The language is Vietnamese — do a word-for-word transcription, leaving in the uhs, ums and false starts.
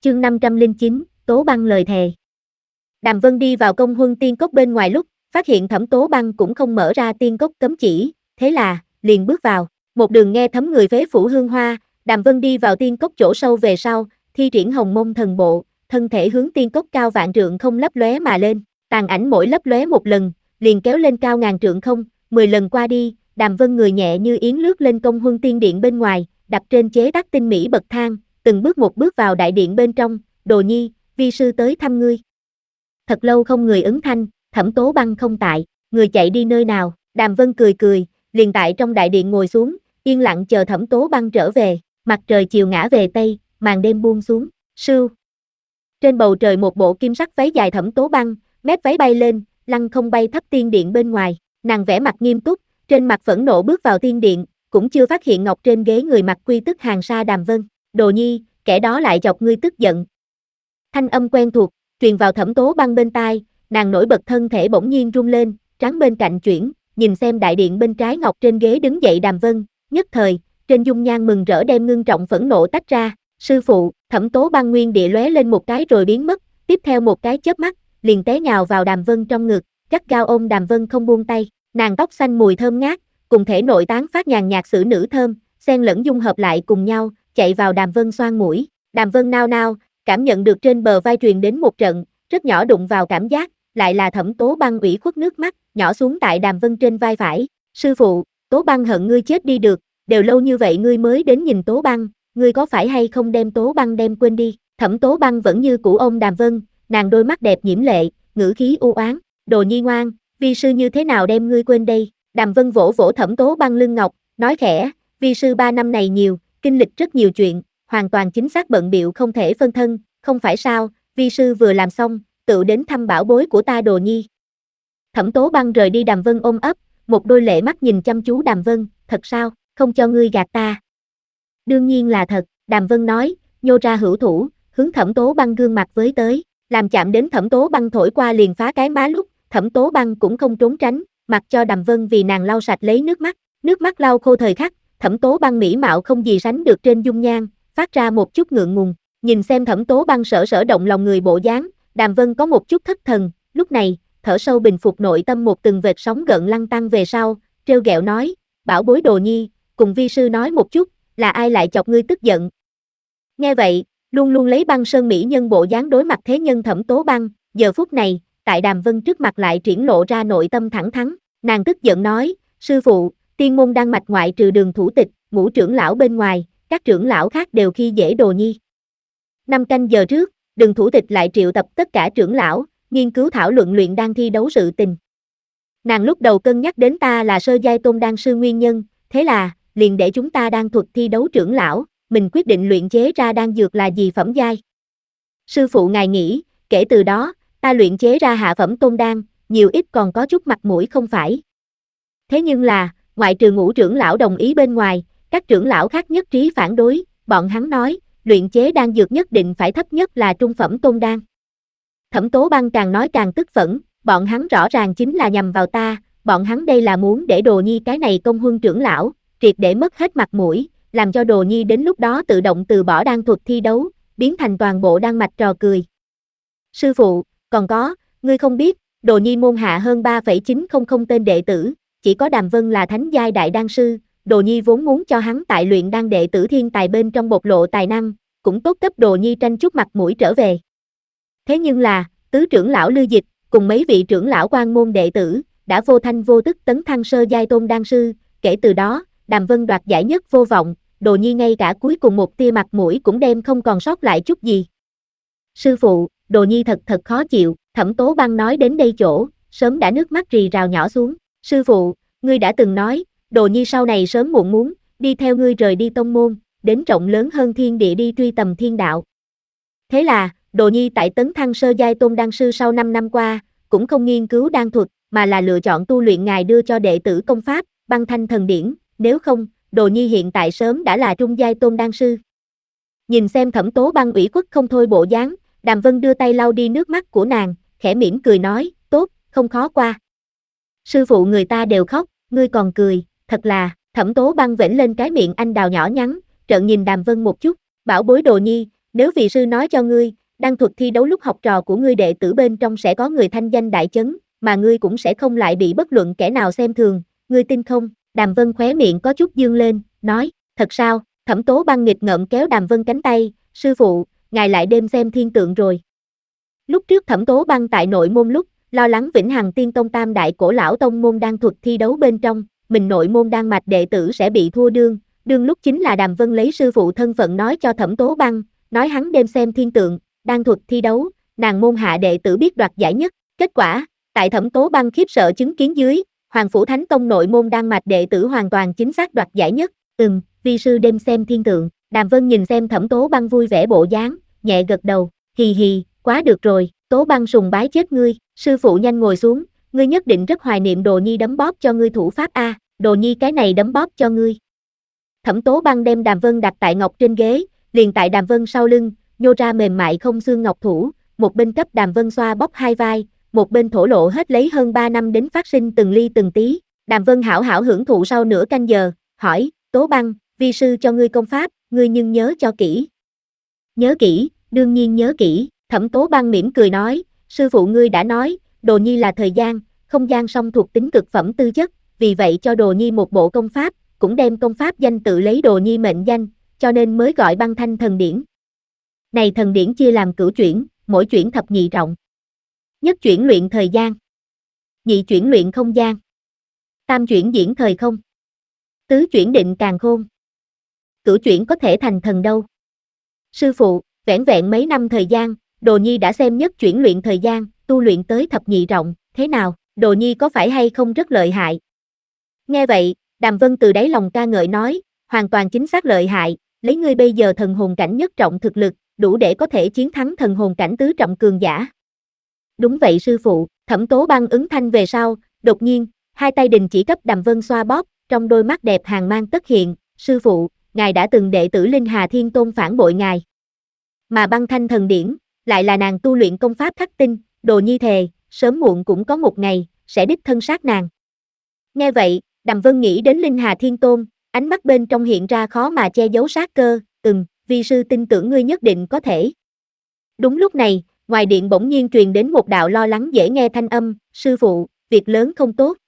Chương năm trăm lẻ chín, Tố Băng lời thề. Đàm Vân đi vào công huân tiên cốc bên ngoài lúc, phát hiện Thẩm Tố Băng cũng không mở ra tiên cốc cấm chỉ, thế là, liền bước vào. Một đường nghe thấm người phế phủ hương hoa, Đàm Vân đi vào tiên cốc chỗ sâu về sau, thi triển hồng mông thần bộ, thân thể hướng tiên cốc cao vạn trượng không lấp lóe mà lên, tàn ảnh mỗi lấp lóe một lần, liền kéo lên cao ngàn trượng không, mười lần qua đi, Đàm Vân người nhẹ như yến lướt lên công huân tiên điện bên ngoài, đạp trên chế tác tinh mỹ bậc thang, từng bước một bước vào đại điện bên trong, Đồ Nhi, vi sư tới thăm ngươi. Thật lâu không người ứng thanh, Thẩm Tố Băng không tại, người chạy đi nơi nào, Đàm Vân cười cười, liền tại trong đại điện ngồi xuống, yên lặng chờ Thẩm Tố Băng trở về, mặt trời chiều ngã về tây, màn đêm buông xuống, sưu. Trên bầu trời một bộ kim sắc váy dài Thẩm Tố Băng, mép váy bay lên, lăng không bay thấp tiên điện bên ngoài, nàng vẻ mặt nghiêm túc, trên mặt phẫn nộ bước vào tiên điện, cũng chưa phát hiện ngọc trên ghế người mặc quy tức hàng sa Đàm Vân, Đồ Nhi, kẻ đó lại chọc ngươi tức giận. Thanh âm quen thuộc, truyền vào Thẩm Tố Băng bên tai, nàng nổi bật thân thể bỗng nhiên rung lên, trán bên cạnh chuyển, nhìn xem đại điện bên trái ngọc trên ghế đứng dậy Đàm Vân, nhất thời, trên dung nhan mừng rỡ đem ngưng trọng phẫn nộ tách ra, sư phụ, Thẩm Tố Băng nguyên địa lóe lên một cái rồi biến mất, tiếp theo một cái chớp mắt, liền té nhào vào Đàm Vân trong ngực, gắt gao ôm Đàm Vân không buông tay, nàng tóc xanh mùi thơm ngát, cùng thể nội tán phát nhàn nhạt sử nữ thơm, xen lẫn dung hợp lại cùng nhau, chạy vào Đàm Vân xoang mũi, Đàm Vân nao nao, cảm nhận được trên bờ vai truyền đến một trận, rất nhỏ đụng vào cảm giác, lại là Thẩm Tố Băng ủy khuất nước mắt, nhỏ xuống tại Đàm Vân trên vai phải, sư phụ, Tố Băng hận ngươi chết đi được, đều lâu như vậy ngươi mới đến nhìn Tố Băng, ngươi có phải hay không đem Tố Băng đem quên đi, Thẩm Tố Băng vẫn như cũ ôm Đàm Vân, nàng đôi mắt đẹp nhiễm lệ, ngữ khí u oán, Đồ Nhi ngoan, vi sư như thế nào đem ngươi quên đây, Đàm Vân vỗ vỗ Thẩm Tố Băng lưng ngọc, nói khẽ, vi sư ba năm này nhiều, kinh lịch rất nhiều chuyện, hoàn toàn chính xác bận bịu không thể phân thân, không phải sao, vi sư vừa làm xong, tự đến thăm bảo bối của ta Đồ Nhi. Thẩm Tố Băng rời đi Đàm Vân ôm ấp, một đôi lệ mắt nhìn chăm chú Đàm Vân, thật sao, không cho ngươi gạt ta. Đương nhiên là thật, Đàm Vân nói, nhô ra hữu thủ, hướng Thẩm Tố Băng gương mặt với tới, làm chạm đến Thẩm Tố Băng thổi qua liền phá cái má lúc, Thẩm Tố Băng cũng không trốn tránh, mặc cho Đàm Vân vì nàng lau sạch lấy nước mắt, nước mắt lau khô thời khắc, Thẩm Tố Băng mỹ mạo không gì sánh được trên dung nhan, phát ra một chút ngượng ngùng, nhìn xem Thẩm Tố Băng sở sở động lòng người bộ dáng, Đàm Vân có một chút thất thần, lúc này, thở sâu bình phục nội tâm một từng vệt sóng gợn lăn tăn về sau, trêu ghẹo nói, bảo bối Đồ Nhi, cùng vi sư nói một chút, là ai lại chọc ngươi tức giận. Nghe vậy, luôn luôn lấy băng sơn mỹ nhân bộ dáng đối mặt thế nhân Thẩm Tố Băng, giờ phút này, tại Đàm Vân trước mặt lại triển lộ ra nội tâm thẳng thắn, nàng tức giận nói, sư phụ, tiên môn đan mạch ngoại trừ Đường thủ tịch, Ngũ trưởng lão bên ngoài, các trưởng lão khác đều khi dễ Đồ Nhi. Năm canh giờ trước, Đường thủ tịch lại triệu tập tất cả trưởng lão, nghiên cứu thảo luận luyện đan thi đấu sự tình. Nàng lúc đầu cân nhắc đến ta là sơ giai tôn đan sư nguyên nhân, thế là, liền để chúng ta đan thuật thi đấu trưởng lão, mình quyết định luyện chế ra đan dược là gì phẩm giai. Sư phụ ngài nghĩ, kể từ đó, ta luyện chế ra hạ phẩm tôn đan, nhiều ít còn có chút mặt mũi không phải. Thế nhưng là, ngoại trừ Ngũ trưởng lão đồng ý bên ngoài, các trưởng lão khác nhất trí phản đối, bọn hắn nói, luyện chế đan dược nhất định phải thấp nhất là trung phẩm tôn đan. Thẩm Tố Băng càng nói càng tức phẫn, bọn hắn rõ ràng chính là nhằm vào ta, bọn hắn đây là muốn để Đồ Nhi cái này công huân trưởng lão, triệt để mất hết mặt mũi, làm cho Đồ Nhi đến lúc đó tự động từ bỏ đan thuật thi đấu, biến thành toàn bộ đan mạch trò cười. Sư phụ, còn có, ngươi không biết, Đồ Nhi môn hạ hơn ba phẩy chín không không tên đệ tử, chỉ có Đàm Vân là thánh giai đại đan sư, Đồ Nhi vốn muốn cho hắn tại luyện đan đệ tử thiên tài bên trong bộc lộ tài năng, cũng tốt cấp Đồ Nhi tranh chút mặt mũi trở về. Thế nhưng là, tứ trưởng lão Lư Dịch, cùng mấy vị trưởng lão quan môn đệ tử, đã vô thanh vô tức tấn thăng sơ giai tôn đan sư, kể từ đó, Đàm Vân đoạt giải nhất vô vọng, Đồ Nhi ngay cả cuối cùng một tia mặt mũi cũng đem không còn sót lại chút gì. Sư phụ, Đồ Nhi thật thật khó chịu, Thẩm Tố Băng nói đến đây chỗ, sớm đã nước mắt rì rào nhỏ xuống, sư phụ, ngươi đã từng nói, Đồ Nhi sau này sớm muộn muốn, đi theo ngươi rời đi tông môn, đến rộng lớn hơn thiên địa đi truy tầm thiên đạo. Thế là, Đồ Nhi tại tấn thăng sơ giai tôn đan sư sau năm năm qua, cũng không nghiên cứu đan thuật, mà là lựa chọn tu luyện ngài đưa cho đệ tử công pháp, băng thanh thần điển, nếu không, Đồ Nhi hiện tại sớm đã là trung giai tôn đan sư. Nhìn xem Thẩm Tố Băng ủy khuất không thôi bộ dáng, Đàm Vân đưa tay lau đi nước mắt của nàng, khẽ mỉm cười nói, tốt, không khó qua. Sư phụ người ta đều khóc, ngươi còn cười, thật là, Thẩm Tố Băng vểnh lên cái miệng anh đào nhỏ nhắn, trợn nhìn Đàm Vân một chút, bảo bối Đồ Nhi, Nếu vị sư nói cho ngươi, đan thuật thi đấu lúc học trò của ngươi đệ tử bên trong sẽ có người thanh danh đại chấn, mà ngươi cũng sẽ không lại bị bất luận kẻ nào xem thường, ngươi tin không? Đàm Vân khóe miệng có chút dương lên, nói, thật sao? Thẩm Tố Băng nghịch ngợm kéo Đàm Vân cánh tay, sư phụ, ngài lại đêm xem thiên tượng rồi. Lúc trước Thẩm Tố Băng tại nội môn lúc, lo lắng Vĩnh Hằng Tiên Tông tam đại cổ lão tông môn đan thuật thi đấu bên trong, mình nội môn đan mạch đệ tử sẽ bị thua đương, đương lúc chính là Đàm Vân lấy sư phụ thân phận nói cho Thẩm Tố Băng, nói hắn đêm xem thiên tượng, đan thuật thi đấu, nàng môn hạ đệ tử biết đoạt giải nhất, kết quả, tại Thẩm Tố Băng khiếp sợ chứng kiến dưới, Hoàng Phủ Thánh Tông nội môn đan mạch đệ tử hoàn toàn chính xác đoạt giải nhất, ừm, vi sư đêm xem thiên tượng, Đàm Vân nhìn xem Thẩm Tố Băng vui vẻ bộ dáng, nhẹ gật đầu, hì hì, quá được rồi, Tố Băng sùng bái chết ngươi, sư phụ nhanh ngồi xuống, ngươi nhất định rất hoài niệm Đồ Nhi đấm bóp cho ngươi thủ pháp a, Đồ Nhi cái này đấm bóp cho ngươi. Thẩm Tố Băng đem Đàm Vân đặt tại ngọc trên ghế, liền tại Đàm Vân sau lưng, nhô ra mềm mại không xương ngọc thủ, một bên cấp Đàm Vân xoa bóp hai vai, một bên thổ lộ hết lấy hơn ba năm đến phát sinh từng ly từng tí. Đàm Vân hảo hảo hưởng thụ sau nửa canh giờ, hỏi, Tố Băng, vi sư cho ngươi công pháp, ngươi nhưng nhớ cho kỹ. Nhớ kỹ, đương nhiên nhớ kỹ, Thẩm Tố Băng mỉm cười nói, sư phụ ngươi đã nói, Đồ Nhi là thời gian, không gian song thuộc tính cực phẩm tư chất, vì vậy cho Đồ Nhi một bộ công pháp, cũng đem công pháp danh tự lấy Đồ Nhi mệnh danh, cho nên mới gọi Băng Thanh Thần Điển. Này thần điển chia làm cửu chuyển, mỗi chuyển thập nhị trọng. Nhất chuyển luyện thời gian, nhị chuyển luyện không gian, tam chuyển diễn thời không, tứ chuyển định càn khôn, cửu chuyển có thể thành thần đâu. Sư phụ, vẻn vẹn mấy năm thời gian, Đồ Nhi đã xem nhất chuyển luyện thời gian, tu luyện tới thập nhị trọng, thế nào, Đồ Nhi có phải hay không rất lợi hại? Nghe vậy, Đàm Vân từ đáy lòng ca ngợi nói, hoàn toàn chính xác lợi hại, lấy ngươi bây giờ thần hồn cảnh nhất trọng thực lực, đủ để có thể chiến thắng thần hồn cảnh tứ trọng cường giả. Đúng vậy sư phụ, Thẩm Tố Băng ứng thanh về sau, đột nhiên, hai tay đình chỉ cấp Đàm Vân xoa bóp, trong đôi mắt đẹp hàn mang tất hiện, sư phụ, ngài đã từng đệ tử Linh Hà Thiên Tôn phản bội ngài. Mà Băng Thanh Thần Điển, lại là nàng tu luyện công pháp khắc tinh, Đồ Nhi thề, sớm muộn cũng có một ngày, sẽ đích thân sát nàng. Nghe vậy, Đàm Vân nghĩ đến Linh Hà Thiên Tôn, ánh mắt bên trong hiện ra khó mà che giấu sát cơ, ừm, vi sư tin tưởng ngươi nhất định có thể. Đúng lúc này, ngoài điện bỗng nhiên truyền đến một đạo lo lắng dễ nghe thanh âm, sư phụ, việc lớn không tốt.